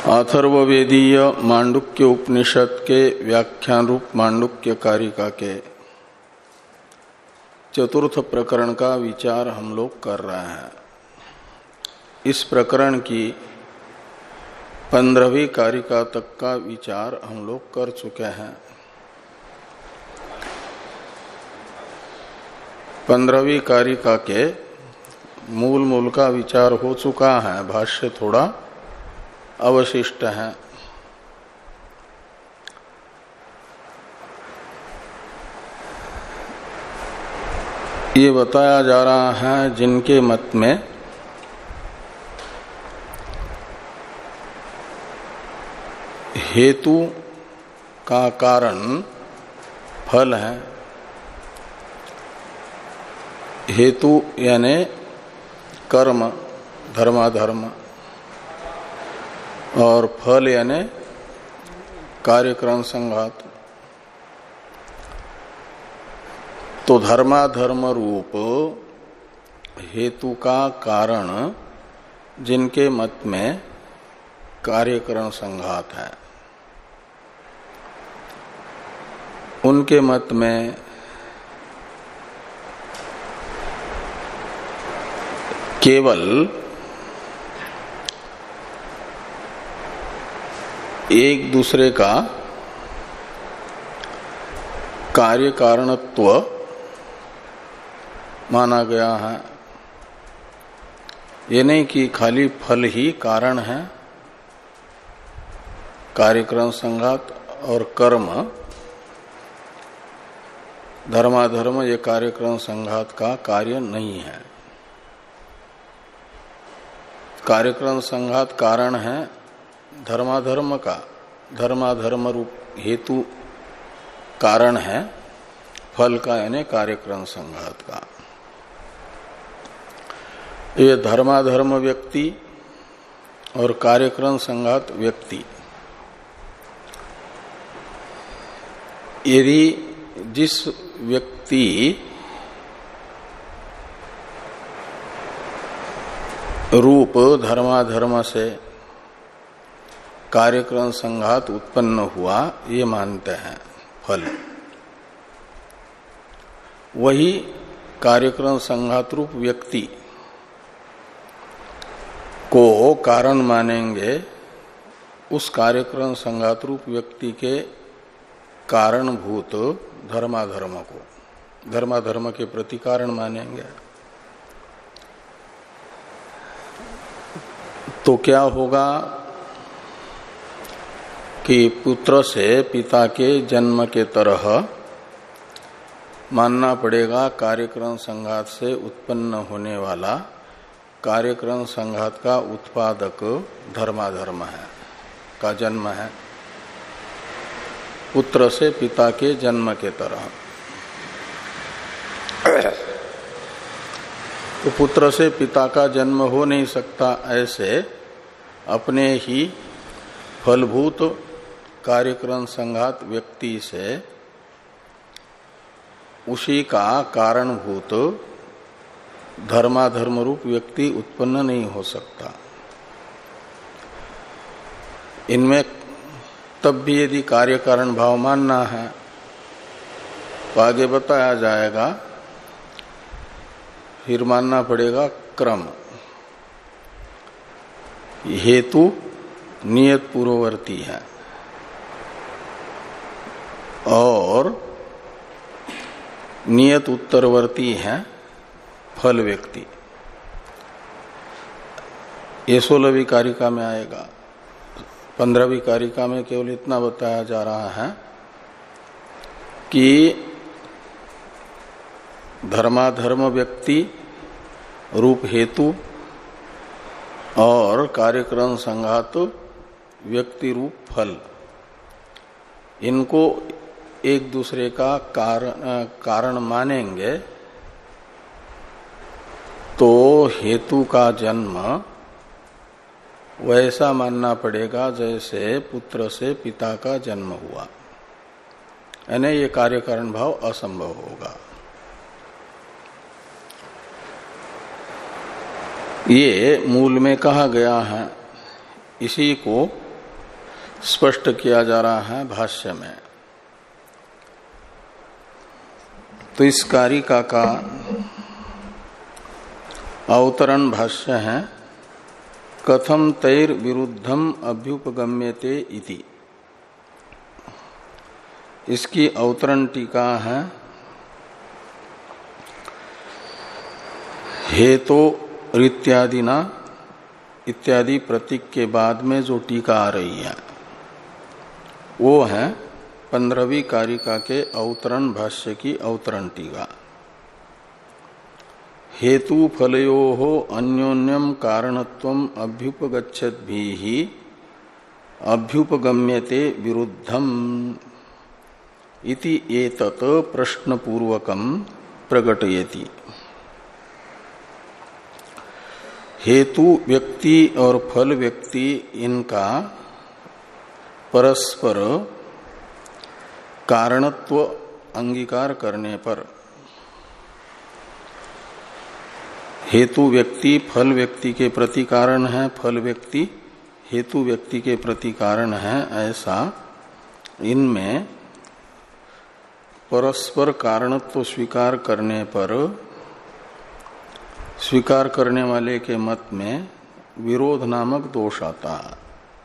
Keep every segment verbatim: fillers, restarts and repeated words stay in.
अथर्ववेदीय मांडुक्य उपनिषद के व्याख्यान रूप मांडुक्य कारिका के चतुर्थ प्रकरण का विचार हम लोग कर रहे हैं। इस प्रकरण की पंद्रहवीं कारिका तक का विचार हम लोग कर चुके हैं। पंद्रहवीं कारिका के मूल मूल का विचार हो चुका है, भाष्य थोड़ा अवशिष्ट है। ये बताया जा रहा है जिनके मत में हेतु का कारण फल है। हेतु यानी कर्म धर्माधर्म और फल यानी कार्यक्रम संघात। तो धर्माधर्म रूप हेतु का कारण जिनके मत में कार्यकरण संघात है, उनके मत में केवल एक दूसरे का कार्य कारणत्व माना गया है। ये नहीं कि खाली फल ही कारण है। कार्यक्रम संघात और कर्म धर्माधर्म ये कार्यक्रम संघात का कार्य नहीं है। कार्यक्रम संघात कारण है धर्माधर्म का, धर्माधर्म रूप हेतु कारण है फल का यानी कार्यक्रम संघात का। ये धर्माधर्म व्यक्ति और कार्यक्रम संघात व्यक्ति, यदि जिस व्यक्ति रूप धर्माधर्म से कार्यक्रम संघात उत्पन्न हुआ ये मानते हैं फल, वही कार्यक्रम संघात रूप व्यक्ति को कारण मानेंगे उस कार्यक्रम संघात रूप व्यक्ति के कारणभूत धर्माधर्म को, धर्माधर्म के प्रति कारण मानेंगे। तो क्या होगा कि पुत्र से पिता के जन्म के तरह मानना पड़ेगा कार्यक्रम संघात से उत्पन्न होने वाला कार्यक्रम संघात का उत्पादक धर्माधर्म है, का जन्म है। पुत्र से पिता के जन्म के तरह। तो पुत्र से पिता का जन्म हो नहीं सकता, ऐसे अपने ही फलभूत कार्यक्रम संघात व्यक्ति से उसी का कारणभूत धर्माधर्म रूप व्यक्ति उत्पन्न नहीं हो सकता। इनमें तब भी यदि कार्य कारण भाव मानना है तो आगे बताया जाएगा, फिर मानना पड़ेगा क्रम। हेतु नियत पूर्ववर्ती है और नियत उत्तरवर्ती है फल व्यक्ति। ये सोलहवीं कारिका में आएगा। पंद्रहवीं कारिका में केवल इतना बताया जा रहा है कि धर्माधर्म व्यक्ति रूप हेतु और कार्यक्रम संघात व्यक्ति रूप फल, इनको एक दूसरे का कारण कारण मानेंगे तो हेतु का जन्म वैसा मानना पड़ेगा जैसे पुत्र से पिता का जन्म हुआ, यानी ये कार्य कारण भाव असंभव होगा। ये मूल में कहा गया है। इसी को स्पष्ट किया जा रहा है भाष्य में। तो इस कारिका का अवतरण भाष्य है कथम तैर विरुद्धम अभ्युपगम्यते इति। इसकी अवतरण टीका है हेतो इत्यादि ना इत्यादि प्रतीक के बाद में जो टीका आ रही है वो है पंद्रहवीं कारिका के अवतरण भाष्य की अवतरण टीका। हेतु फलयोः अन्योन्यम कारणत्वम अभ्युपगच्छद्भिः अभ्युपगम्यते विरुद्धम इति एतत् प्रश्नपूर्वकम प्रकटयति। हेतु व्यक्ति और फल व्यक्ति इनका परस्पर कारणत्व अंगीकार करने पर हेतु व्यक्ति फल व्यक्ति के प्रति कारण है, फल व्यक्ति हेतु व्यक्ति के प्रति कारण है, ऐसा इनमें परस्पर कारणत्व स्वीकार करने पर स्वीकार करने वाले के मत में विरोध नामक दोष आता है।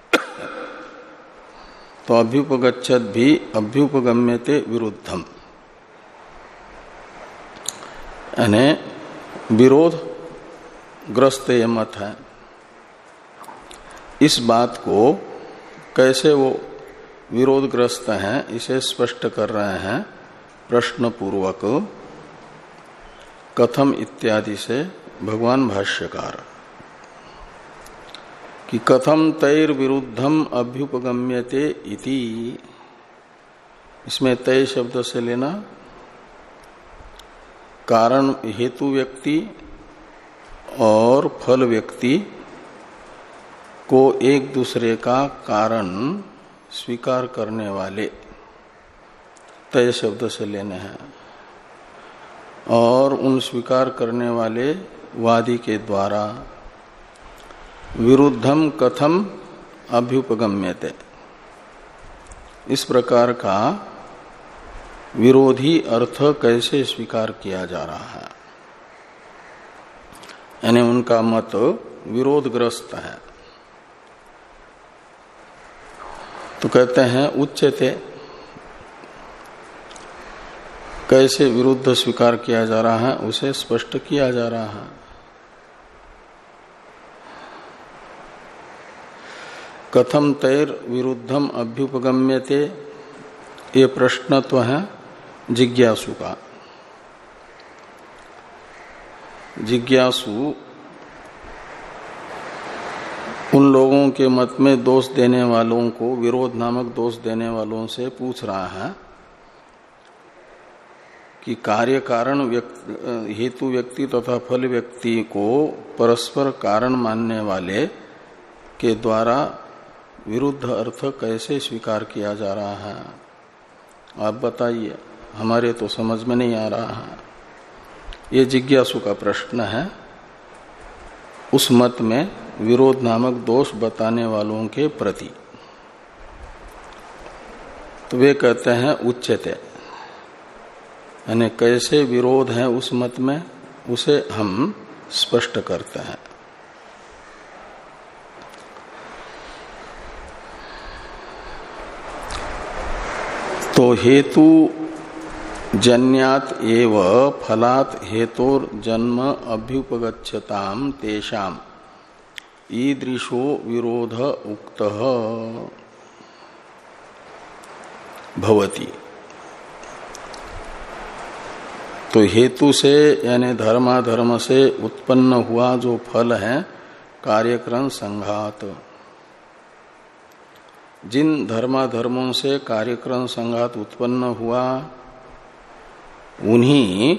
तो अभ्युपगच्छद भी अभ्युपगम्यते विरुद्धम, यानी विरोध ग्रस्त ये मत है। इस बात को कैसे वो विरोधग्रस्त हैं इसे स्पष्ट कर रहे हैं प्रश्न पूर्वक कथम इत्यादि से भगवान भाष्यकार कि कथम तैर विरुद्धम अभ्युपगम्यते इति। इसमें तय शब्द से लेना कारण हेतु व्यक्ति और फल व्यक्ति को एक दूसरे का कारण स्वीकार करने वाले तय शब्द से लेने हैं और उन स्वीकार करने वाले वादी के द्वारा विरुद्धम कथम अभ्युपगम्यते, इस प्रकार का विरोधी अर्थ कैसे स्वीकार किया जा रहा है, यानी उनका मत विरोधग्रस्त है। तो कहते हैं उच्यते, कैसे विरुद्ध स्वीकार किया जा रहा है उसे स्पष्ट किया जा रहा है। कथम तैर विरुद्धम अभ्युपगम्यते, ये प्रश्न तो है जिज्ञासु का। जिज्ञासु उन लोगों के मत में दोष देने वालों को, विरोध नामक दोष देने वालों से पूछ रहा है कि कार्य कारण व्यक्ति, हेतु व्यक्ति तथा फल व्यक्ति को परस्पर कारण मानने वाले के द्वारा विरुद्ध अर्थ कैसे स्वीकार किया जा रहा है, आप बताइए, हमारे तो समझ में नहीं आ रहा है। ये जिज्ञासु का प्रश्न है उस मत में विरोध नामक दोष बताने वालों के प्रति। तो वे कहते हैं उच्यते, यानी कैसे विरोध है उस मत में उसे हम स्पष्ट करते हैं। तो हेतु जन्यात एव फलात हेतोर जन्म अभ्युपगच्छताम तेषाम ईदृशो विरोध उक्तः भवति। तो हेतु से यानी धर्माधर्म से उत्पन्न हुआ जो फल है कार्यक्रम संघात, जिन धर्माधर्मों से कार्यक्रम संघात उत्पन्न हुआ उन्हीं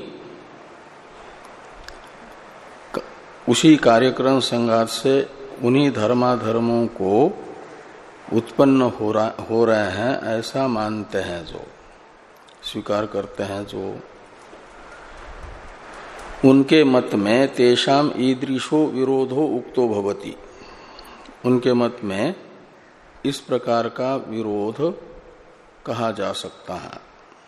उसी कार्यक्रम संघात से उन्हीं धर्माधर्मों को उत्पन्न हो रहा हो रहे हैं ऐसा मानते हैं, जो स्वीकार करते हैं, जो उनके मत में तेषाम ईदृशो विरोधो उक्तो भवति, उनके मत में इस प्रकार का विरोध कहा जा सकता है।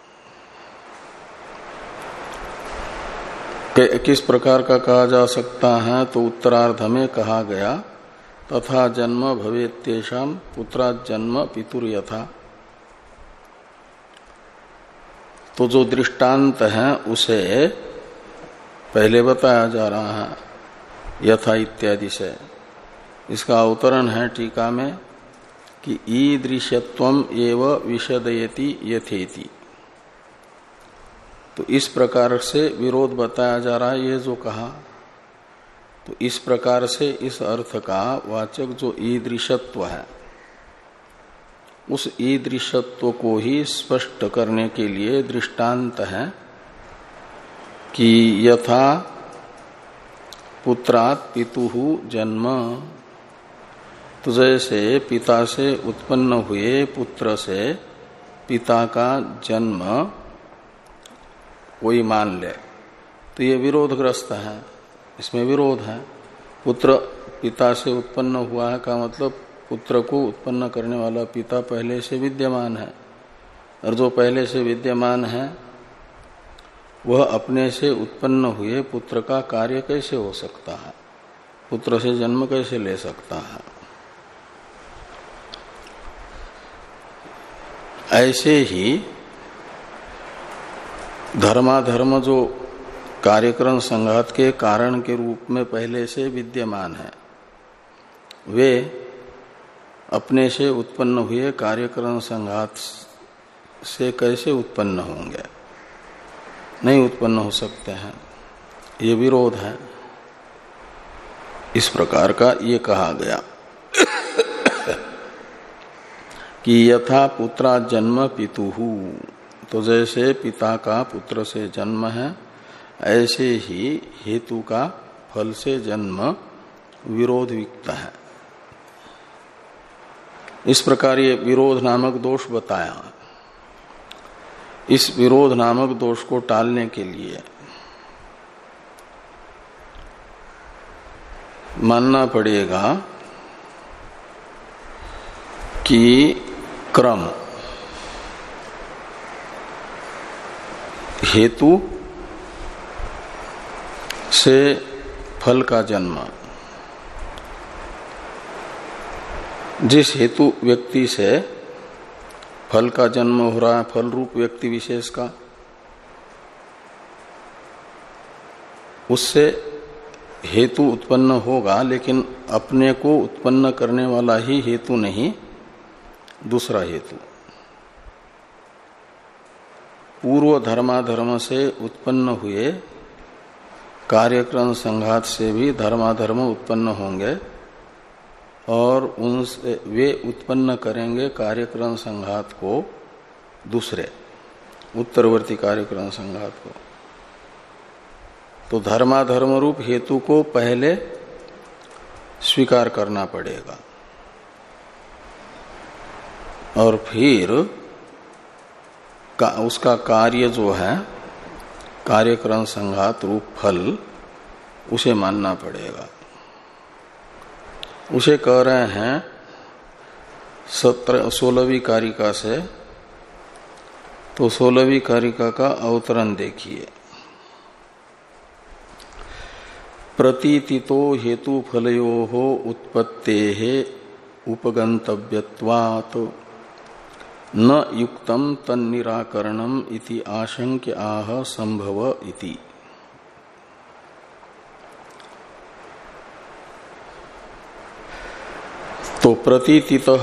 किस प्रकार का कहा जा सकता है? तो उत्तरार्ध में कहा गया तथा जन्म भवेत्येषां पुत्रात् जन्म पितुर यथा। तो जो दृष्टांत है उसे पहले बताया जा रहा है यथा इत्यादि से। इसका अवतरण है टीका में कि ईदृशत्वम एव विशदयति यथेति। तो इस प्रकार से विरोध बताया जा रहा है, ये जो कहा। तो इस प्रकार से इस अर्थ का वाचक जो ईदृशत्व है, उस ईदृशत्व को ही स्पष्ट करने के लिए दृष्टांत है कि यथा पुत्रात् पितुः जन्म। तो जैसे पिता से उत्पन्न हुए पुत्र से पिता का जन्म कोई मान ले, तो ये विरोधग्रस्त है, इसमें विरोध है। पुत्र पिता से उत्पन्न हुआ है का मतलब पुत्र को उत्पन्न करने वाला पिता पहले से विद्यमान है, और जो पहले से विद्यमान है वह अपने से उत्पन्न हुए पुत्र का कार्य कैसे हो सकता है, पुत्र से जन्म कैसे ले सकता है। ऐसे ही धर्माधर्म जो कार्यक्रम संघात के कारण के रूप में पहले से विद्यमान है, वे अपने से उत्पन्न हुए कार्यक्रम संघात से कैसे उत्पन्न होंगे? नहीं उत्पन्न हो सकते हैं। ये विरोध है। इस प्रकार का ये कहा गया कि यथा पुत्रा जन्म पितुहु। तो जैसे पिता का पुत्र से जन्म है, ऐसे ही हेतु का फल से जन्म विरोध युक्त है। इस प्रकार ये विरोध नामक दोष बताया। इस विरोध नामक दोष को टालने के लिए मानना पड़ेगा कि क्रम हेतु से फल का जन्म, जिस हेतु व्यक्ति से फल का जन्म हो रहा है, फल रूप व्यक्ति विशेष का, उससे हेतु उत्पन्न होगा, लेकिन अपने को उत्पन्न करने वाला ही हेतु नहीं, दूसरा हेतु। पूर्व धर्माधर्म से उत्पन्न हुए कार्यक्रम संघात से भी धर्माधर्म उत्पन्न होंगे और उनसे वे उत्पन्न करेंगे कार्यक्रम संघात को, दूसरे उत्तरवर्ती कार्यक्रम संघात को। तो धर्माधर्म रूप हेतु को पहले स्वीकार करना पड़ेगा और फिर का, उसका कार्य जो है कार्यक्रम संघात रूप फल, उसे मानना पड़ेगा। उसे कह रहे हैं सत्रह सोलहवीं कारिका से। तो सोलहवीं कारिका का अवतरण देखिए। प्रतीतितो हेतु फलयोः उत्पत्तेः उपगंतव्यत्वात् न युक्तम तन्निराकरणम इति आशंक्य आह संभव इति। तो प्रतीतितः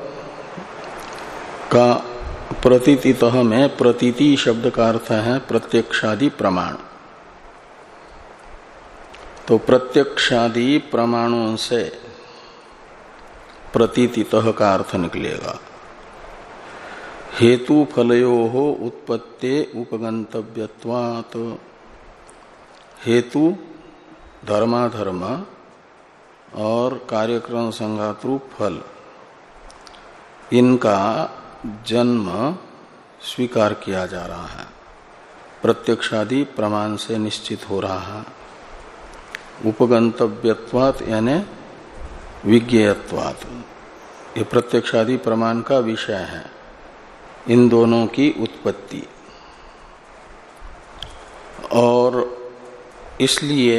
का प्रतीतितः में प्रतीति शब्द का अर्थ है प्रत्यक्षादि प्रमाण। तो प्रत्यक्षादि प्रमाणों से प्रतीतितः का अर्थ निकलेगा। हेतु फलयोः उत्पत्ते उपगंतव्यत्वात्, हेतु धर्माधर्म और कार्यक्रम संघात रूप फल, इनका जन्म स्वीकार किया जा रहा है, प्रत्यक्षादि प्रमाण से निश्चित हो रहा है। उपगंतव्यत्वात् यानी विज्ञेयत्वात्, ये प्रत्यक्षादि प्रमाण का विषय है, इन दोनों की उत्पत्ति। और इसलिए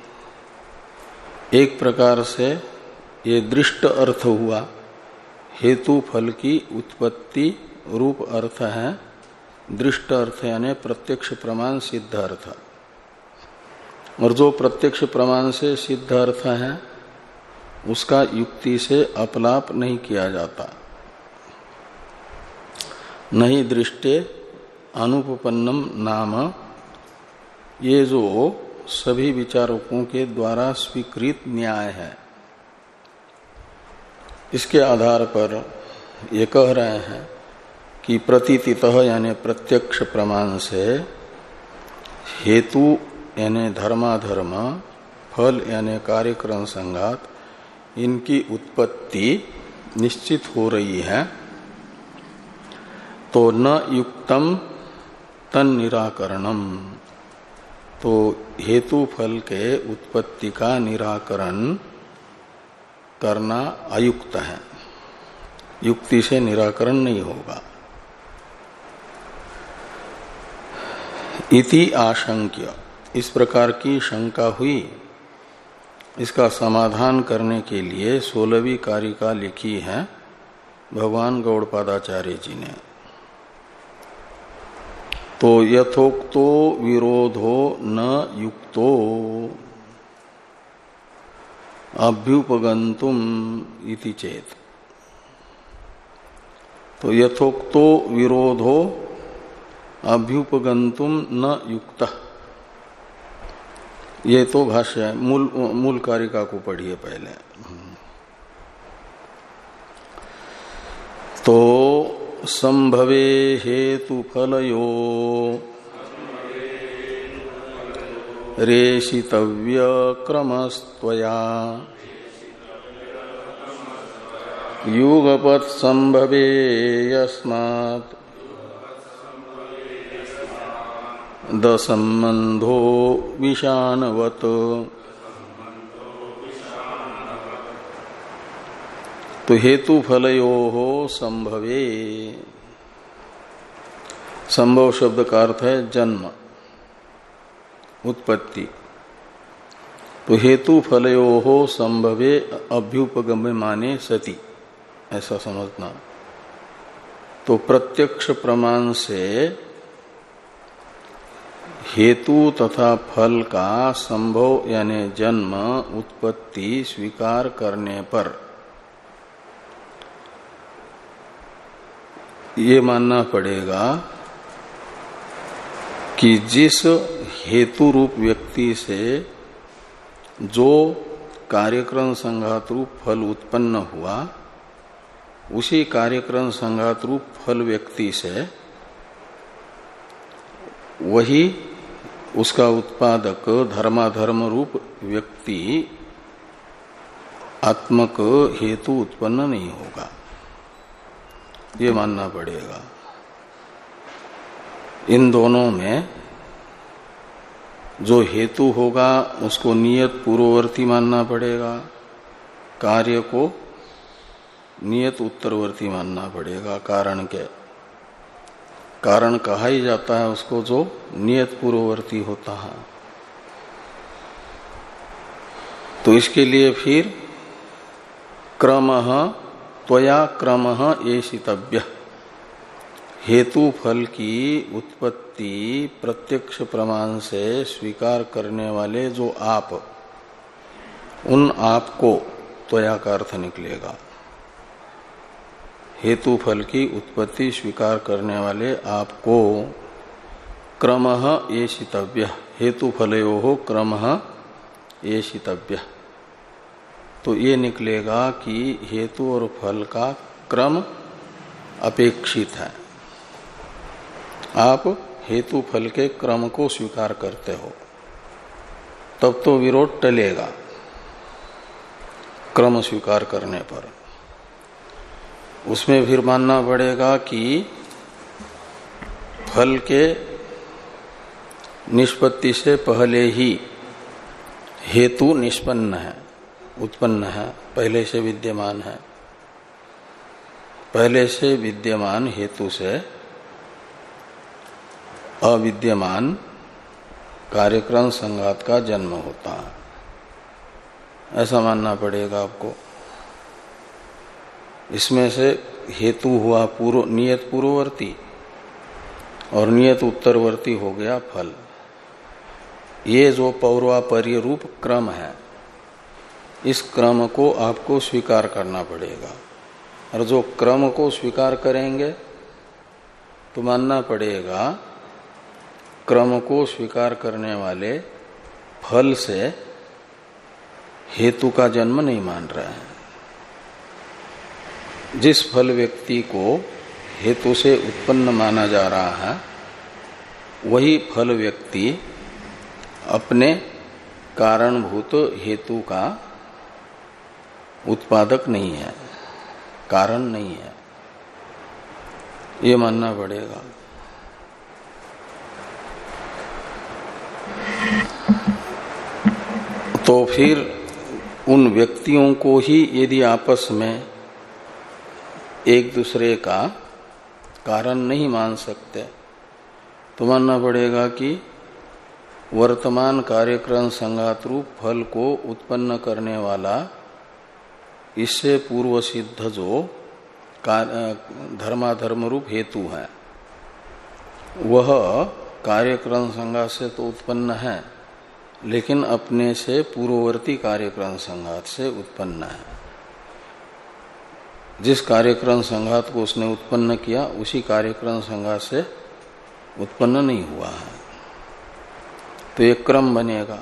एक प्रकार से ये दृष्ट अर्थ हुआ, हेतु फल की उत्पत्ति रूप अर्थ है दृष्ट अर्थ, यानी प्रत्यक्ष प्रमाण सिद्ध अर्थ। और जो प्रत्यक्ष प्रमाण से सिद्ध अर्थ है उसका युक्ति से अपलाप नहीं किया जाता। नहीं दृष्टे अनुपपन्नम नाम, ये जो सभी विचारकों के द्वारा स्वीकृत न्याय है, इसके आधार पर ये कह रहे हैं कि प्रतीतितः यानी प्रत्यक्ष प्रमाण से हेतु यानी धर्माधर्म, फल यानी कार्यक्रम संघात, इनकी उत्पत्ति निश्चित हो रही है। तो न युक्तम तन निराकरणम, तो हेतु फल के उत्पत्ति का निराकरण करना अयुक्त है, युक्ति से निराकरण नहीं होगा। इति आशंक्य, इस प्रकार की शंका हुई, इसका समाधान करने के लिए सोलहवीं कारिका लिखी है भगवान गौड़पादाचार्य जी ने। तो यथोक्तो विरोधो न युक्तो अभ्युपगंतुम इति चेत, तो यथोक्तो विरोधो अभ्युपगंतुम न युक्तः, ये तो भाष्य है। मूल मूल कारिका को पढ़िए पहले। तो संभवे हेतु फलयो रेशितव्य क्रमस्त्वया युगपत् संभवे यस्मात् दसंबंधो विषाणवत्। तो हेतु फलयोः संभवे, संभव शब्द का अर्थ है जन्म, उत्पत्ति। तो हेतु फलयोः संभवे अभ्युपगम्य माने सति, ऐसा समझना। तो प्रत्यक्ष प्रमाण से हेतु तथा फल का संभव यानी जन्म उत्पत्ति स्वीकार करने पर ये मानना पड़ेगा कि जिस हेतु रूप व्यक्ति से जो कार्यक्रम संघात रूप फल उत्पन्न हुआ, उसी कार्यक्रम संघात रूप फल व्यक्ति से वही उसका उत्पादक धर्माधर्म रूप व्यक्ति आत्मक हेतु उत्पन्न नहीं होगा, ये मानना पड़ेगा। इन दोनों में जो हेतु होगा उसको नियत पूर्ववर्ती मानना पड़ेगा, कार्य को नियत उत्तरवर्ती मानना पड़ेगा। कारण के कारण कहा ही जाता है उसको जो नियत पूर्ववर्ती होता है। तो इसके लिए फिर क्रमः त्वया क्रमः एषितव्यः, हेतु फल की उत्पत्ति प्रत्यक्ष प्रमाण से स्वीकार करने वाले जो आप, उन आप को त्वया का अर्थ निकलेगा। हेतु फल की उत्पत्ति स्वीकार करने वाले आपको क्रमः एषितव्यः, हेतु फलयोः क्रमः एषितव्यः। तो ये निकलेगा कि हेतु और फल का क्रम अपेक्षित है। आप हेतु फल के क्रम को स्वीकार करते हो तब तो विरोध टलेगा क्रम स्वीकार करने पर। उसमें फिर मानना पड़ेगा कि फल के निष्पत्ति से पहले ही हेतु निष्पन्न है, उत्पन्न है, पहले से विद्यमान है। पहले से विद्यमान हेतु से अविद्यमान कार्यक्रम संघात का जन्म होता है, ऐसा मानना पड़ेगा आपको। इसमें से हेतु हुआ पूर्व नियत पूर्ववर्ती और नियत उत्तरवर्ती हो गया फल। ये जो पौर्वापर्य रूप क्रम है, इस क्रम को आपको स्वीकार करना पड़ेगा। और जो क्रम को स्वीकार करेंगे तो मानना पड़ेगा क्रम को स्वीकार करने वाले फल से हेतु का जन्म नहीं मान रहे हैं। जिस फल व्यक्ति को हेतु से उत्पन्न माना जा रहा है, वही फल व्यक्ति अपने कारणभूत हेतु का उत्पादक नहीं है, कारण नहीं है, ये मानना पड़ेगा। तो फिर उन व्यक्तियों को ही यदि आपस में एक दूसरे का कारण नहीं मान सकते, तो मानना पड़ेगा कि वर्तमान कार्यक्रम संघात रूप फल को उत्पन्न करने वाला इससे पूर्व सिद्ध जो धर्माधर्म रूप हेतु है, वह कार्यक्रम संघात से तो उत्पन्न है, लेकिन अपने से पूर्ववर्ती कार्यक्रम संघात से उत्पन्न है। जिस कार्यक्रम संघात को उसने उत्पन्न किया, उसी कार्यक्रम संघात से उत्पन्न नहीं हुआ है, तो ये क्रम बनेगा।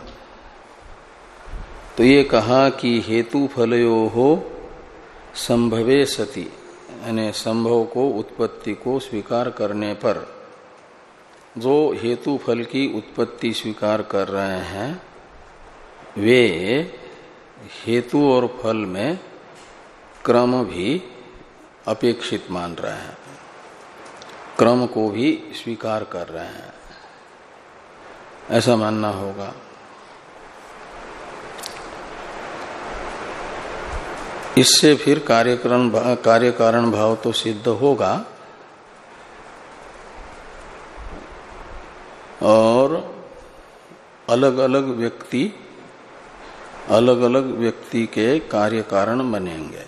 तो ये कहा कि हेतु फलयो हो संभवे सति, यानी संभव को उत्पत्ति को स्वीकार करने पर जो हेतु फल की उत्पत्ति स्वीकार कर रहे हैं, वे हेतु और फल में क्रम भी अपेक्षित मान रहे हैं, क्रम को भी स्वीकार कर रहे हैं, ऐसा मानना होगा। इससे फिर कार्यकरण कार्य कारण भाव तो सिद्ध होगा, और अलग अलग व्यक्ति अलग अलग व्यक्ति के कार्य कारण बनेंगे।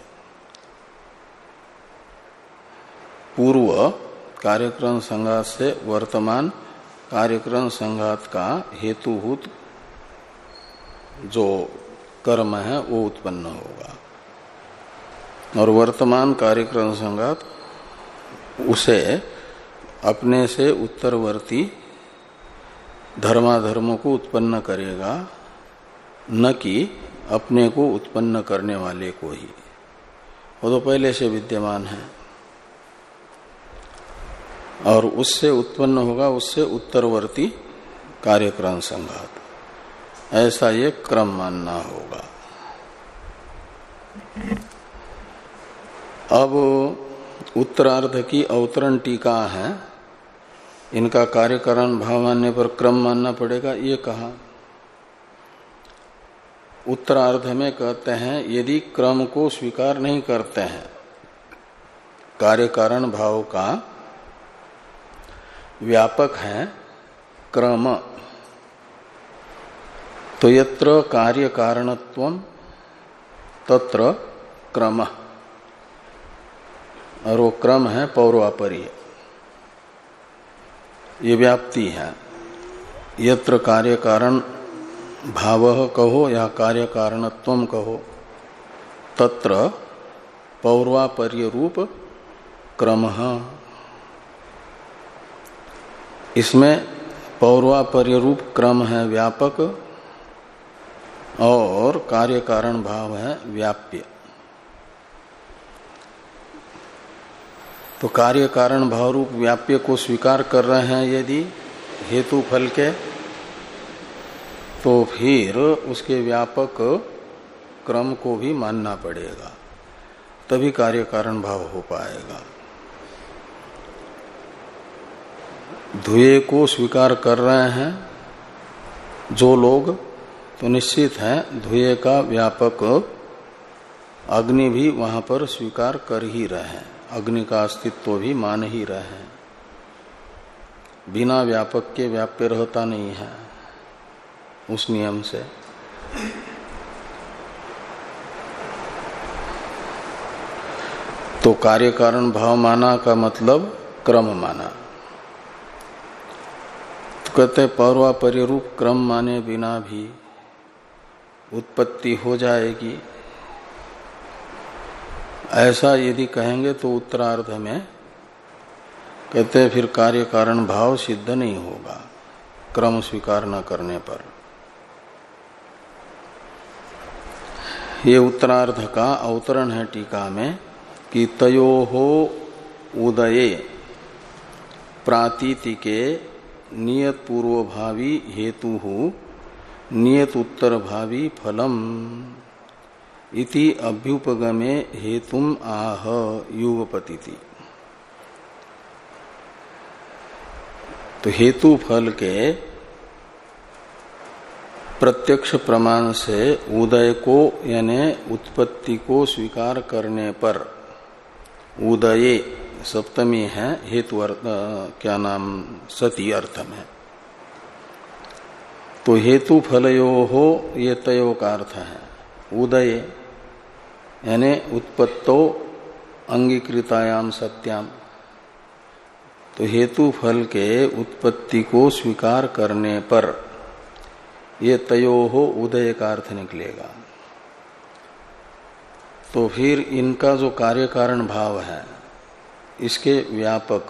पूर्व कार्यक्रम संघात से वर्तमान कार्यक्रम संघात का हेतुभूत जो कर्म है वो उत्पन्न होगा, और वर्तमान कार्यक्रम संघात उसे अपने से उत्तरवर्ती धर्माधर्मों को उत्पन्न करेगा, न कि अपने को उत्पन्न करने वाले को ही। वो तो पहले से विद्यमान है, और उससे उत्पन्न होगा उससे उत्तरवर्ती कार्यक्रम संघात, ऐसा ये क्रम मानना होगा। अब उत्तरार्ध की अवतरण टीका है, इनका कार्यकारण भाव मानने पर क्रम मानना पड़ेगा, ये कहा। उत्तरार्ध में कहते हैं यदि क्रम को स्वीकार नहीं करते हैं, कार्यकारण भाव का व्यापक है क्रम, तो यत्र कार्य कारणत्वम तत्र क्रम, और वो क्रम है पौर्वापर्य, ये व्याप्ति है। यत्र कार्य कारण भाव कहो या कार्य कारणत्वम कहो, तत्र पौर्वापर्य रूप क्रम। इसमें पौर्वापर्य रूप क्रम है व्यापक, और कार्य कारण भाव है व्याप्य। तो कार्य कारण भाव रूप व्याप्य को स्वीकार कर रहे हैं यदि हेतु फल के, तो फिर उसके व्यापक क्रम को भी मानना पड़ेगा, तभी कार्य कारण भाव हो पाएगा। धुएं को स्वीकार कर रहे हैं जो लोग, तो निश्चित है धुएं का व्यापक अग्नि भी वहां पर स्वीकार कर ही रहे हैं, अग्नि का अस्तित्व भी मान ही रहे हैं। बिना व्यापक के व्याप्य रहता नहीं है उस नियम से। तो कार्य कारण भाव माना का मतलब क्रम माना। तो कहते पौर्वापर्य रूप क्रम माने बिना भी उत्पत्ति हो जाएगी, ऐसा यदि कहेंगे तो उत्तरार्ध में कहते फिर कार्य कारण भाव सिद्ध नहीं होगा क्रम स्वीकार न करने पर। ये उत्तरार्ध का अवतरण है टीका में कि तयोहो उदये प्रातीतिके नियत पूर्वभावी हेतु नियत उत्तर भावी फलम इति अभ्युपगमे हेतुम आह युगपतिति। तो हेतु फल के प्रत्यक्ष प्रमाण से उदय को यानी उत्पत्ति को स्वीकार करने पर, उदये सप्तमी है हेतु अर्थ क्या नाम सती अर्थ में, तो हेतु फलयो हो ये तयो का अर्थ है। उदय यानी उत्पत्तो अंगीकृतायाम सत्याम, तो हेतु फल के उत्पत्ति को स्वीकार करने पर ये तयो हो उदय का अर्थ निकलेगा। तो फिर इनका जो कार्य कारण भाव है इसके व्यापक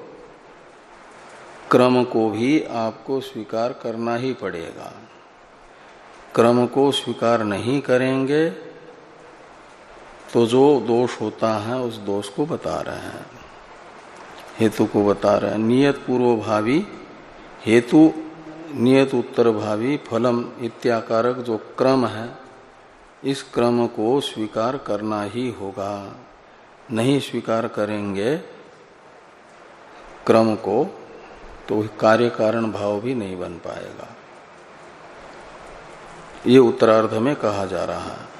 क्रम को भी आपको स्वीकार करना ही पड़ेगा। क्रम को स्वीकार नहीं करेंगे तो जो दोष होता है उस दोष को बता रहे हैं, हेतु को बता रहे हैं। नियत पूर्व भावी हेतु नियत उत्तर भावी फलम इत्याकारक जो क्रम है इस क्रम को स्वीकार करना ही होगा। नहीं स्वीकार करेंगे क्रम को तो कार्य कारण भाव भी नहीं बन पाएगा। ये उत्तरार्ध में कहा जा रहा है।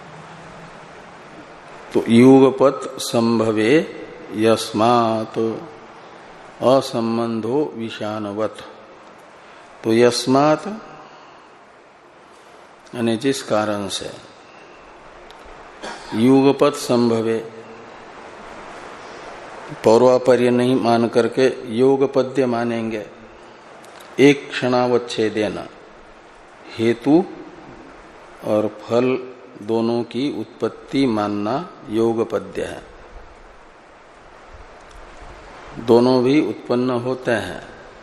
तो युगपत संभवे यस्मात् असंबंधो विषाणवत, तो यस्मात् यानी जिस कारण से युगपत संभवे, पौर्वापर्य नहीं मान करके योगपद्य मानेंगे, एक क्षणावच्छेदेन हेतु और फल दोनों की उत्पत्ति मानना योगपद्य है। दोनों भी उत्पन्न होते हैं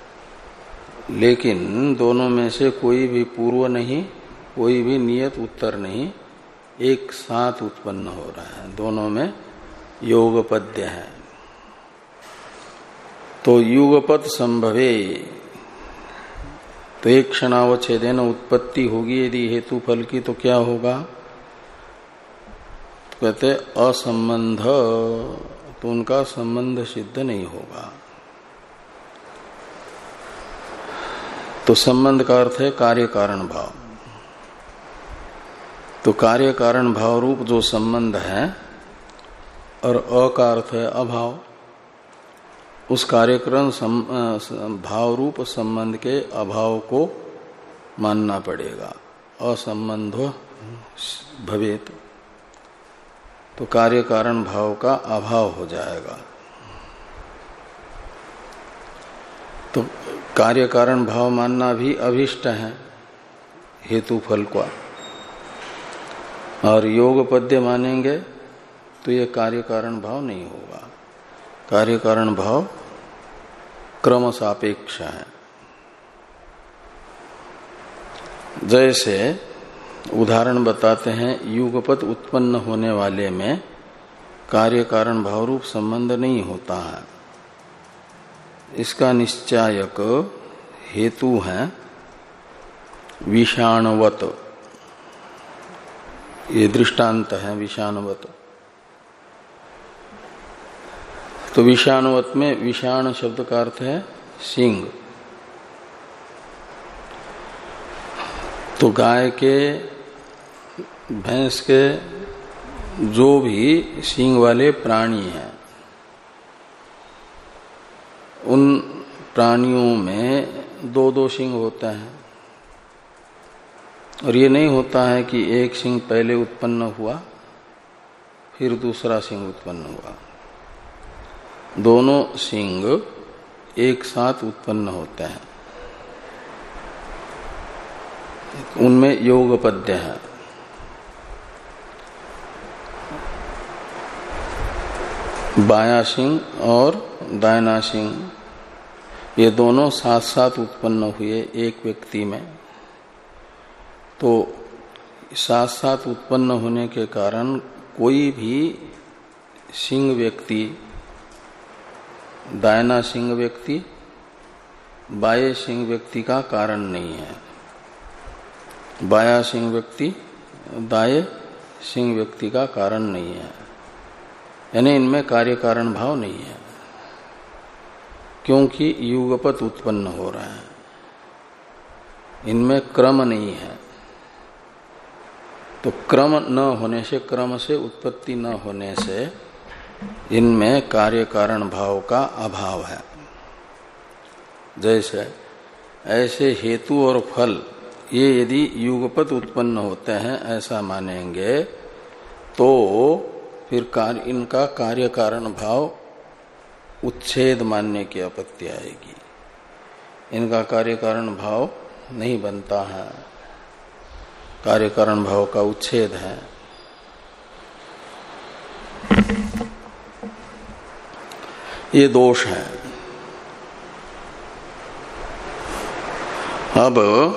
लेकिन दोनों में से कोई भी पूर्व नहीं, कोई भी नियत उत्तर नहीं, एक साथ उत्पन्न हो रहा है, दोनों में योगपद्य है। तो युगपत संभवे, तो एक क्षणावच्छेदेन उत्पत्ति होगी यदि हेतु फल की तो क्या होगा, कहते असंबंध, तो उनका संबंध सिद्ध नहीं होगा। तो संबंध का अर्थ है कार्य कारण भाव। तो कार्य कारण भाव रूप जो संबंध है और अ का अर्थ है अभाव, उस कार्यक्रम भाव रूप संबंध के अभाव को मानना पड़ेगा। असंबंधो भवेत, तो कार्य कारण भाव का अभाव हो जाएगा। तो कार्य कारण भाव मानना भी अभिष्ट है हेतु फल का, और योग पद्य मानेंगे तो ये कार्य कारण भाव नहीं होगा। कार्य कारण भाव क्रम सापेक्ष है। जैसे उदाहरण बताते हैं, युगपत उत्पन्न होने वाले में कार्य कारण भाव रूप संबंध नहीं होता है। इसका निश्चायक हेतु है विषाणवत, ये दृष्टांत है विषाणवत। तो विषाणवत में विषाण शब्द का अर्थ है सिंह। तो गाय के, भैंस के जो भी सींग वाले प्राणी हैं उन प्राणियों में दो दो सिंह होते हैं, और ये नहीं होता है कि एक सिंह पहले उत्पन्न हुआ फिर दूसरा सिंह उत्पन्न हुआ। दोनों सिंह एक साथ उत्पन्न होते हैं, उनमें योगपद्य है। बायां सिंह और दाहिना सिंह ये दोनों साथ साथ उत्पन्न हुए एक व्यक्ति में, तो साथ साथ उत्पन्न होने के कारण कोई भी सिंह व्यक्ति, दाहिना सिंह व्यक्ति बाएं सिंह व्यक्ति का कारण नहीं है, बायां सिंह व्यक्ति दाएं सिंह व्यक्ति का कारण नहीं है। यानी इनमें कार्य कारण भाव नहीं है, क्योंकि युगपत उत्पन्न हो रहा है, इनमें क्रम नहीं है। तो क्रम न होने से, क्रम से उत्पत्ति न होने से इनमें कार्य कारण भाव का अभाव है। जैसे ऐसे हेतु और फल ये यदि युगपत उत्पन्न होते हैं ऐसा मानेंगे तो फिर कार्य, इनका कार्य कारण भाव उच्छेद मानने की आपत्ति आएगी। इनका कार्य कारण भाव नहीं बनता है, कार्य कारण भाव का उच्छेद है। ये दोष है। अब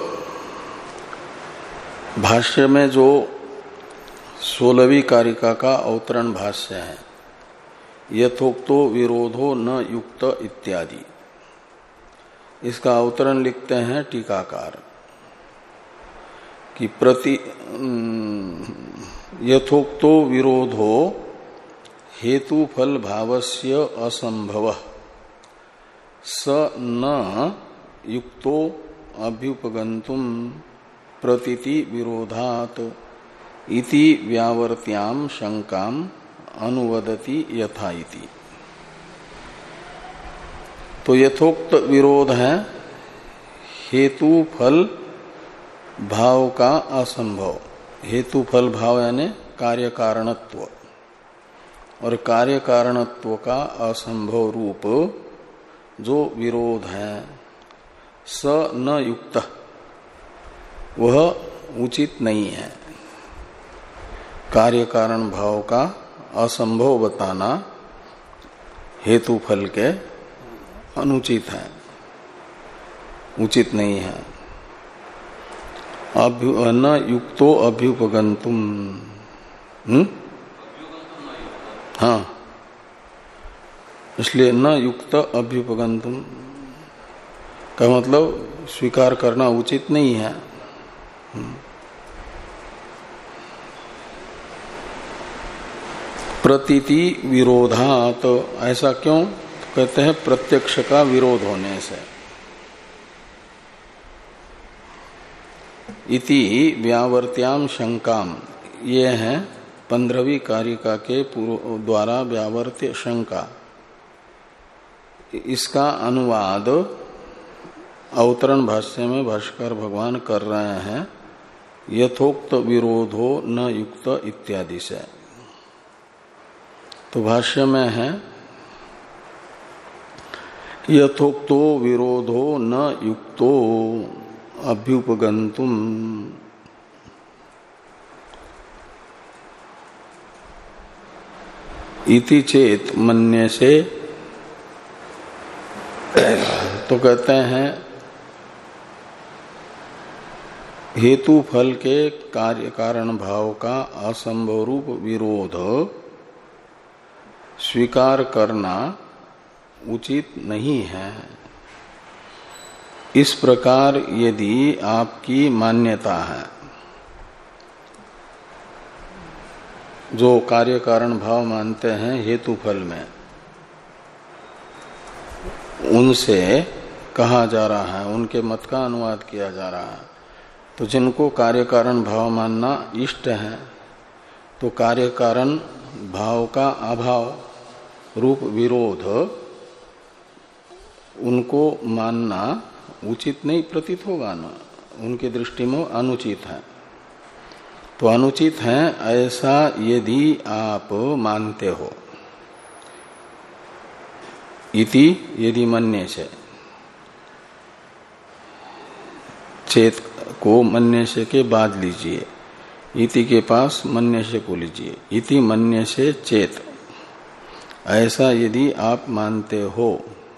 भाष्य में जो सोलहवीं कारिका का अवतरण भाष्य है, यथोक्तो विरोधो न युक्त इत्यादि, इसका अवतरण लिखते हैं टीकाकार कि प्रति यथोक्तो विरोधो हेतु फल भावस्य असंभव स न युक्तो अभ्युपगंतुम प्रतीति विरोधात इति व्यावर्त्याम शंकाम अनुवदति यथा इति। तो यथोक्त विरोध है हेतु फल भाव का असंभव। हेतु फल भाव यानी कार्य कारणत्व, और कार्य कारणत्व का असंभव रूप जो विरोध है स न युक्त, वह उचित नहीं है। कार्य कारण भाव का असंभव बताना हेतु फल के अनुचित है, उचित नहीं है। अभ्यु न युक्तो अभ्युपगंतुम, हम्म हाँ, इसलिए न युक्त अभ्युपगंतुम का मतलब स्वीकार करना उचित नहीं है। प्रतीति विरोधात, तो ऐसा क्यों कहते हैं? प्रत्यक्ष का विरोध होने से। इति व्यावर्त्याम शंकाम, ये है पंद्रहवीं कारिका के पूर्व द्वारा व्यावर्त्य शंका। इसका अनुवाद अवतरण भाष्य में भाष्कर भगवान कर रहे हैं यथोक्त विरोधो न युक्त इत्यादि से। तो भाष्य में है यथोक्तो विरोधो न युक्तो अभ्युपगंतुम, इति चेत मन्य से, तो कहते हैं हेतु फल के कार्य कारण भाव का असंभव रूप विरोध स्वीकार करना उचित नहीं है। इस प्रकार यदि आपकी मान्यता है, जो कार्य कारण भाव मानते हैं हेतु फल में, उनसे कहा जा रहा है, उनके मत का अनुवाद किया जा रहा है। तो जिनको कार्य कारण भाव मानना इष्ट है, तो कार्य कारण भाव का अभाव रूप विरोध उनको मानना उचित नहीं प्रतीत होगा ना, उनकी दृष्टि में अनुचित है। तो अनुचित है ऐसा यदि आप मानते हो, इति यदि मन्य से, चेत को मन्य से के बाद लीजिए, इति के पास मन्य से को लीजिए, इति मन्य से चेत, ऐसा यदि आप मानते हो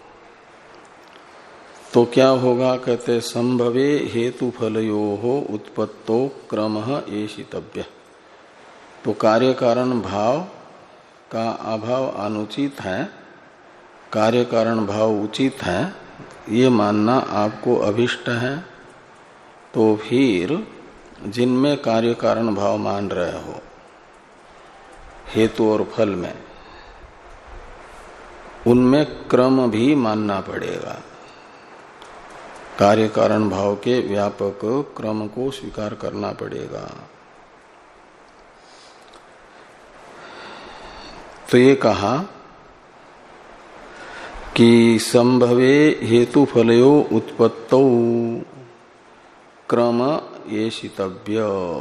तो क्या होगा? कहते संभवे हेतु फलयो हो उत्पत्तो क्रमः एषितव्य। तो कार्य कारण भाव का अभाव अनुचित है, कार्य कारण भाव उचित है, ये मानना आपको अभिष्ट है। तो फिर जिनमें कार्य कारण भाव मान रहे हो हेतु और फल में, उनमें क्रम भी मानना पड़ेगा। कार्य कारण भाव के व्यापक क्रम को स्वीकार करना पड़ेगा। तो ये कहा कि संभवे हेतु फलयो उत्पत्तौ क्रम एषितव्य।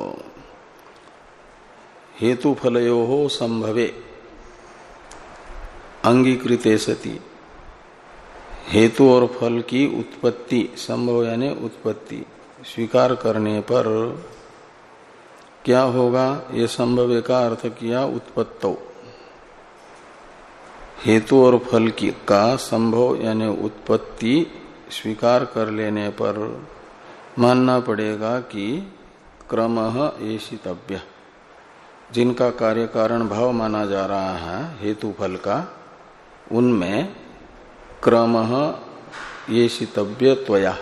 हेतु फलयो हो संभवे अंगीकृते सति, हेतु और फल की उत्पत्ति, संभव यानी उत्पत्ति स्वीकार करने पर क्या होगा? ये संभव का अर्थ किया उत्पत्तो, हेतु और फल की का संभव यानी उत्पत्ति स्वीकार कर लेने पर मानना पड़ेगा कि क्रमः एषितव्य, जिनका कार्य कारण भाव माना जा रहा है हेतु फल का, उनमें क्रमः एषितव्य त्वया,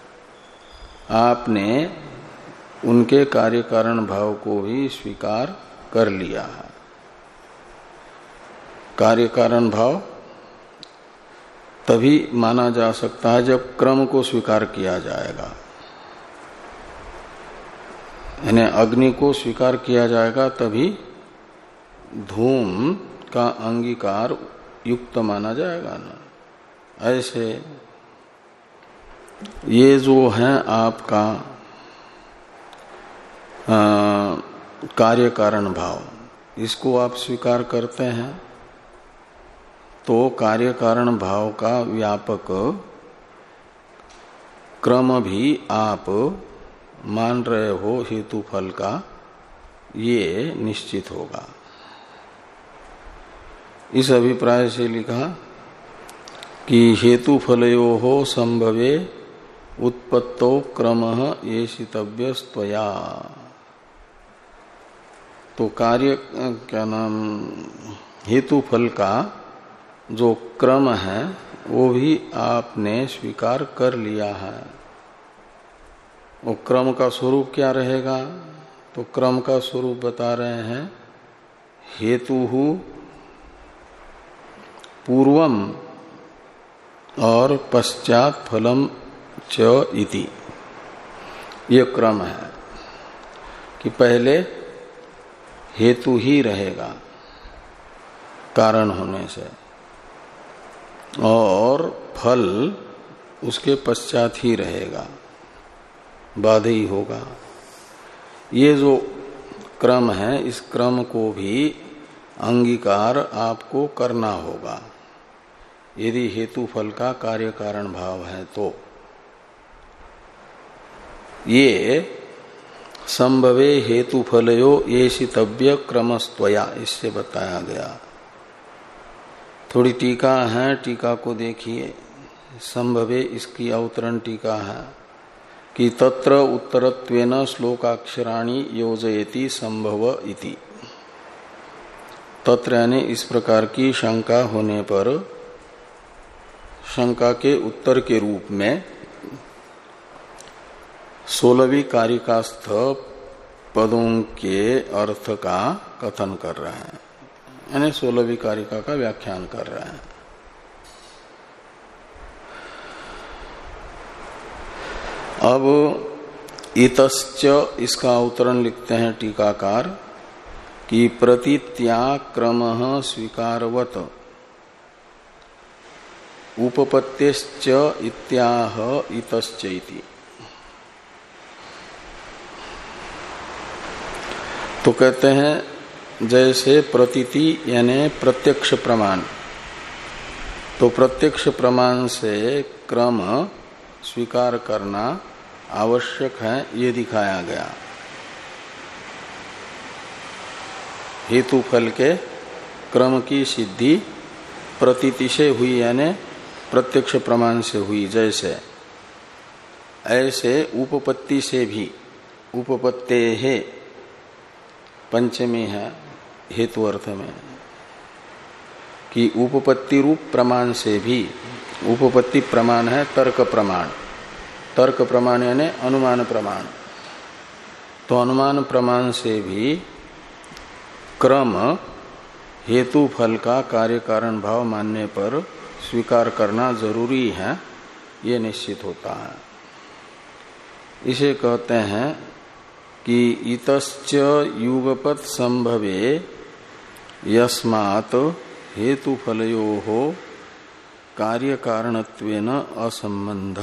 आपने उनके कार्य कारण भाव को भी स्वीकार कर लिया है। कार्य कारण भाव तभी माना जा सकता है जब क्रम को स्वीकार किया जाएगा, यानी अग्नि को स्वीकार किया जाएगा तभी धूम का अंगीकार युक्त माना जाएगा ना। ऐसे ये जो है आपका कार्य कारण भाव, इसको आप स्वीकार करते हैं तो कार्य कारण भाव का व्यापक क्रम भी आप मान रहे हो हेतु फल का, ये निश्चित होगा। इस अभिप्राय से लिखा कि हेतु फलयो हो संभवे उत्पत्तो क्रमः एषितव्यस्त्वया। तो कार्य क्या नाम हेतु फल का जो क्रम है वो भी आपने स्वीकार कर लिया है। वो क्रम का स्वरूप क्या रहेगा? तो क्रम का स्वरूप बता रहे हैं हेतु पूर्वम और पश्चात फलम च इति, ये क्रम है कि पहले हेतु ही रहेगा कारण होने से और फल उसके पश्चात ही रहेगा, बाद ही होगा। ये जो क्रम है इस क्रम को भी अंगीकार आपको करना होगा यदि हेतु फल का कार्य कारण भाव है। तो ये संभवे हेतु फलयो एषितव्य क्रमस्त्वया, इससे बताया गया। थोड़ी टीका है, टीका को देखिए। संभवे इसकी अवतरण टीका है कि तत्र उत्तरत्वेन श्लोकाक्षराणि योजयति संभव इति। तत्र यानी इस प्रकार की शंका होने पर शंका के उत्तर के रूप में सोलहवीं कारिकास्थ पदों के अर्थ का कथन कर रहे हैं, यानी सोलहवीं कारिका का व्याख्यान कर रहे हैं। अब इतश्च इसका अवतरण लिखते हैं टीकाकार कि प्रतीत्या क्रमः स्वीकारवत उपपत्तेश्च इत्याह इतश्च इति। तो कहते हैं जैसे प्रतीति यानी प्रत्यक्ष प्रमाण, तो प्रत्यक्ष प्रमाण से क्रम स्वीकार करना आवश्यक है, ये दिखाया गया। हेतु फल के क्रम की सिद्धि प्रतीति से हुई यानी प्रत्यक्ष प्रमाण से हुई, जैसे ऐसे उपपत्ति से भी, उपपत्ते है पंचमी है हेतु अर्थ में, कि उपपत्ति रूप प्रमाण से भी, उपपत्ति प्रमाण है तर्क प्रमाण, तर्क प्रमाण यानी अनुमान प्रमाण, तो अनुमान प्रमाण से भी क्रम हेतु फल का कार्य कारण भाव मानने पर स्वीकार करना जरूरी है, ये निश्चित होता है। इसे कहते हैं कि इतश्च युगपत संभवे यस्मात् हेतु फलयोः कार्य कारणत्वेन असंबंध।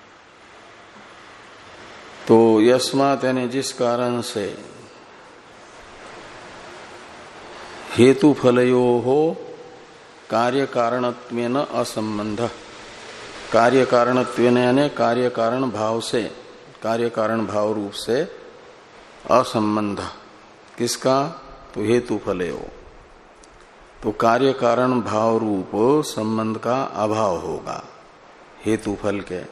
तो यस्मात् यानी जिस कारण से हेतु फलयोः कार्य कारणत्वेन असंबंध, कार्य कारणत्वेन यानी कार्य कारण भाव से, कार्य कारण भाव रूप से असंबंध किसका, तो हेतु फलयो, तो कार्य कारण भाव रूप संबंध का अभाव होगा हेतु फल के।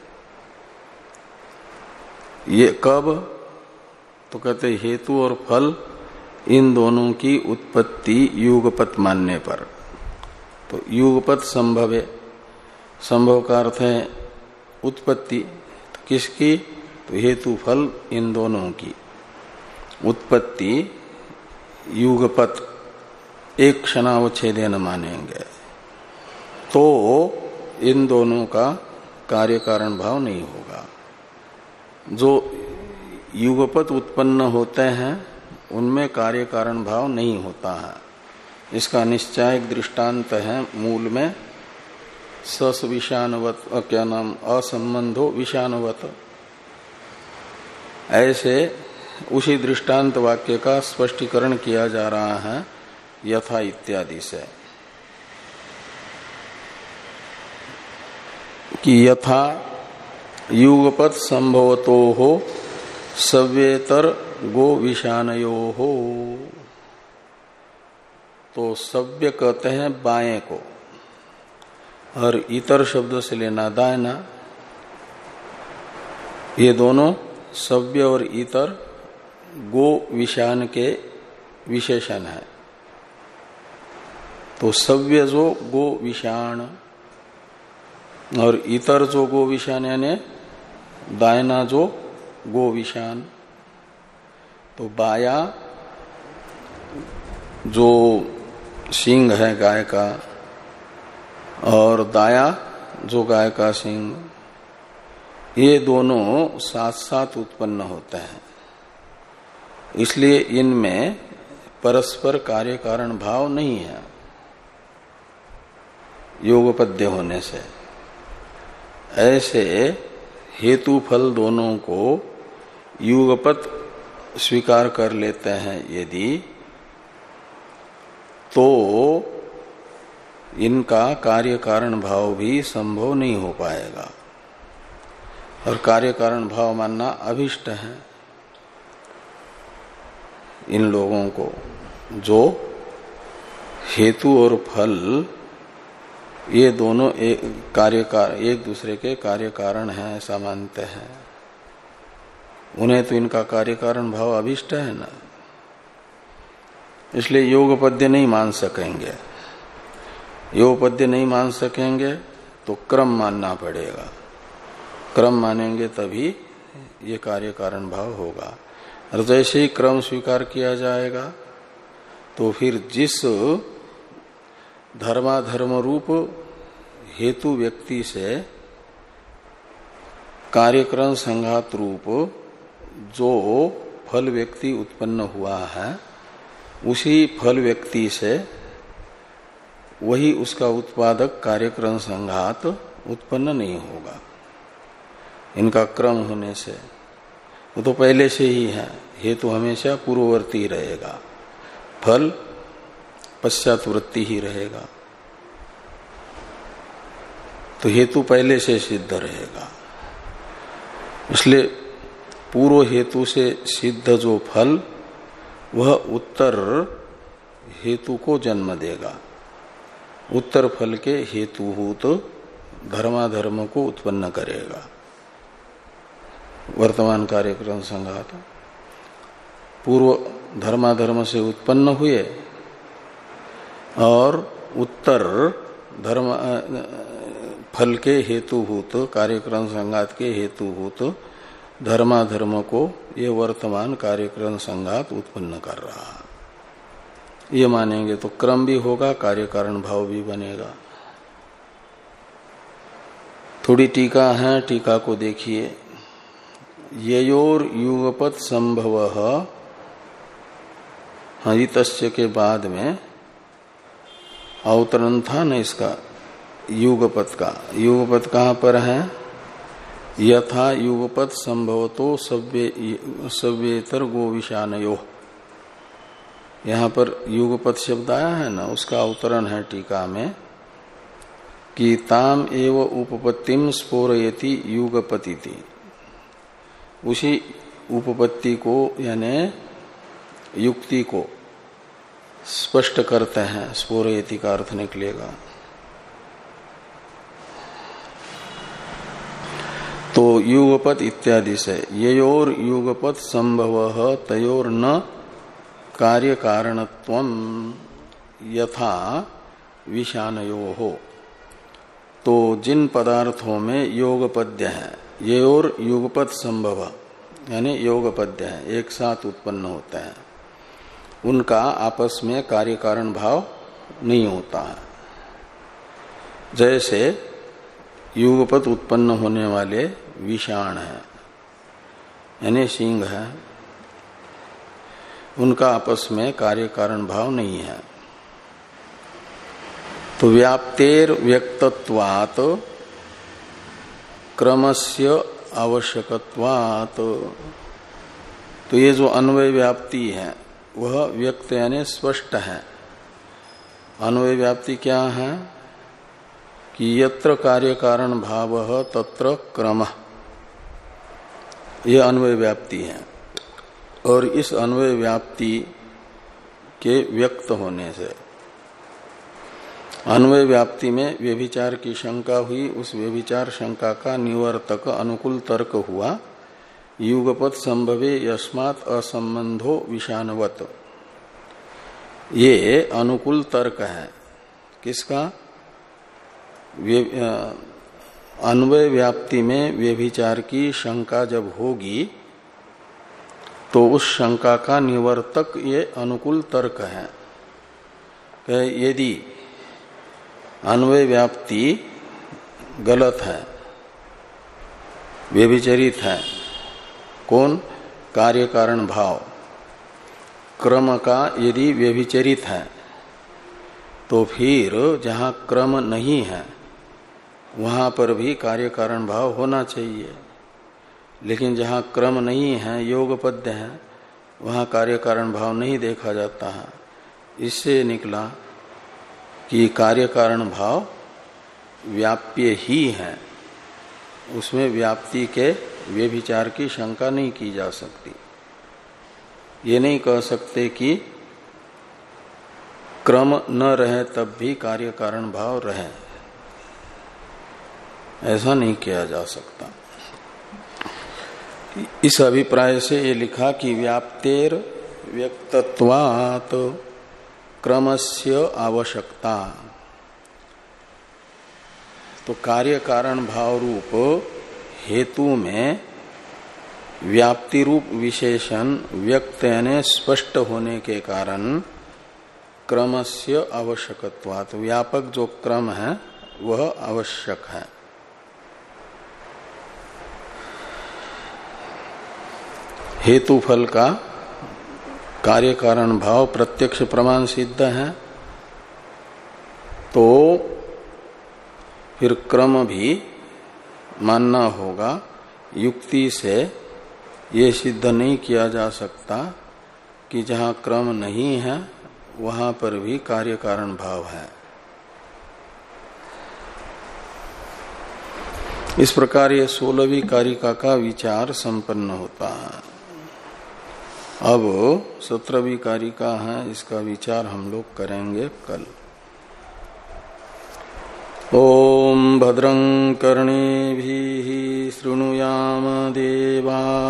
ये कब, तो कहते हेतु और फल इन दोनों की उत्पत्ति युगपत मानने पर। तो युगपत संभवे, संभव का अर्थ है उत्पत्ति, तो किसकी, तो हेतु फल इन दोनों की उत्पत्ति युगपत एक क्षणावच्छेदेन मानेंगे, तो इन दोनों का कार्य कारण भाव नहीं होगा। जो युगपत उत्पन्न होते हैं उनमें कार्य कारण भाव नहीं होता है। इसका निश्चय दृष्टांत है मूल में सस विषाणवत, क्या नाम, असंबंधो विषाणवत, ऐसे उसी दृष्टांत वाक्य का स्पष्टीकरण किया जा रहा है यथा इत्यादि से, कि यथा युगपत संभवतो हो सव्येतर गो विषाणयो हो। तो सव्य कहते हैं बाएं को, और इतर शब्द से लेना दायना, ये दोनों सव्य और इतर गो विषाण के विशेषण है। तो सव्य जो गो विषाण और इतर जो गो विषाण यानी दायना जो गो विषाण, तो बाया जो सींग है गाय का और दाया जो गाय का सींग, ये दोनों साथ साथ उत्पन्न होते हैं, इसलिए इनमें परस्पर कार्य कारण भाव नहीं है योगपद्य होने से। ऐसे हेतु फल दोनों को युगपत स्वीकार कर लेते हैं यदि, तो इनका कार्य कारण भाव भी संभव नहीं हो पाएगा, और कार्य कारण भाव मानना अभिष्ट है इन लोगों को, जो हेतु और फल ये दोनों एक कार्य कार एक दूसरे के कार्य कारण हैं ऐसा मानते हैं। उन्हें तो इनका कार्य कारण भाव अभिष्ट है ना, इसलिए योगपद्य नहीं मान सकेंगे। योगपद्य नहीं मान सकेंगे तो क्रम मानना पड़ेगा, क्रम मानेंगे तभी ये कार्य कारण भाव होगा। और जैसे ही क्रम स्वीकार किया जाएगा तो फिर जिस धर्माधर्म रूप हेतु व्यक्ति से कार्यक्रम संघात रूप जो फल व्यक्ति उत्पन्न हुआ है, उसी फल व्यक्ति से वही उसका उत्पादक कार्यक्रम संघात उत्पन्न नहीं होगा इनका क्रम होने से। वो तो पहले से ही है, हेतु हमेशा पूर्ववर्ती रहेगा, फल पश्चातवर्ती ही रहेगा। तो हेतु पहले से सिद्ध रहेगा, इसलिए पूर्व हेतु से सिद्ध जो फल वह उत्तर हेतु को जन्म देगा। उत्तर फल के हेतुभूत धर्माधर्म को उत्पन्न करेगा। वर्तमान कार्यक्रम संघात पूर्व धर्माधर्म से उत्पन्न हुए और उत्तर धर्म फल के हेतुभूत कार्यक्रम संघात के हेतुभूत धर्माधर्म को ये वर्तमान कार्यक्रम संघात उत्पन्न कर रहा है। ये मानेंगे तो क्रम भी होगा, कार्य कारण भाव भी बनेगा। थोड़ी टीका है, टीका को देखिए। ययोर युगपत संभव हितस्य के बाद में अवतरण था न इसका युगपत का। युगपत कहाँ पर है? यथा युगपत संभवतो सव्येतर गोविशानयो। यहाँ पर युगपत शब्द आया है ना, उसका अवतरण है टीका में कि ताम एव उपपत्तिम स्फोरयति युगपतिति। उसी उपपत्ति को यानी युक्ति को स्पष्ट करते हैं। स्फोरयति का अर्थ निकलेगा तो युगपत इत्यादि से ययोर युगपत संभव तयोर न कार्य कारणत्वम यथा विषानयो हो। तो जिन पदार्थों में योगपद्य है, ययोर युगपत संभव यानी योगपद्य है, एक साथ उत्पन्न होते हैं, उनका आपस में कार्य कारण भाव नहीं होता है। जैसे युगपत उत्पन्न होने वाले विषाण है यानी सिंह है, उनका आपस में कार्य कारण भाव नहीं है। तो व्याप्तेर व्यक्तत्वात् क्रमस्य आवश्यकत्वात्, तो ये जो अन्वय व्याप्ति है वह व्यक्त यानी स्पष्ट है। अन्वय व्याप्ति क्या है कि यत्र कार्य कारण भाव तत्र क्रम, यह अन्वय व्याप्ति है। और इस अन्वय व्याप्ति के व्यक्त होने से अन्वय व्याप्ति में व्यभिचार की शंका हुई, उस व्यभिचार शंका का निवर्तक अनुकूल तर्क हुआ युगपत संभवे यस्मात् असंबंधो विषानवत। ये अनुकूल तर्क है किसका? अन्वय व्याप्ति में व्यभिचार की शंका जब होगी तो उस शंका का निवर्तक ये अनुकूल तर्क है। यदि अन्वय व्याप्ति गलत है, व्यभिचरित है, कौन? कार्य कारण भाव। क्रम का यदि व्यभिचरित है तो फिर जहाँ क्रम नहीं है वहां पर भी कार्य कारण भाव होना चाहिए। लेकिन जहाँ क्रम नहीं है, योगपद्य है, वहां कार्य कारण भाव नहीं देखा जाता है। इससे निकला कि कार्य कारण भाव व्याप्य ही है, उसमें व्याप्ति के व्यभिचार की शंका नहीं की जा सकती। ये नहीं कह सकते कि क्रम न रहे तब भी कार्य कारण भाव रहे, ऐसा नहीं किया जा सकता। इस अभिप्राय से ये लिखा कि व्याप्तेर व्यक्तत्वात् क्रमस्य आवश्यकता। तो कार्य कारण भाव रूप हेतु में व्याप्ति रूप विशेषण व्यक्त यानी स्पष्ट होने के कारण क्रमस्य आवश्यकत्वात्, व्यापक जो क्रम है वह आवश्यक है। हेतु फल का कार्य कारण भाव प्रत्यक्ष प्रमाण सिद्ध है, तो फिर क्रम भी मानना होगा। युक्ति से ये सिद्ध नहीं किया जा सकता कि जहाँ क्रम नहीं है वहां पर भी कार्य कारण भाव है। इस प्रकार ये सोलहवीं कारिका का विचार संपन्न होता है। अब सत्रहवीं कारिका है, इसका विचार हम लोग करेंगे कल। ओम भद्रं कर्णेभिः शृणुयाम देवा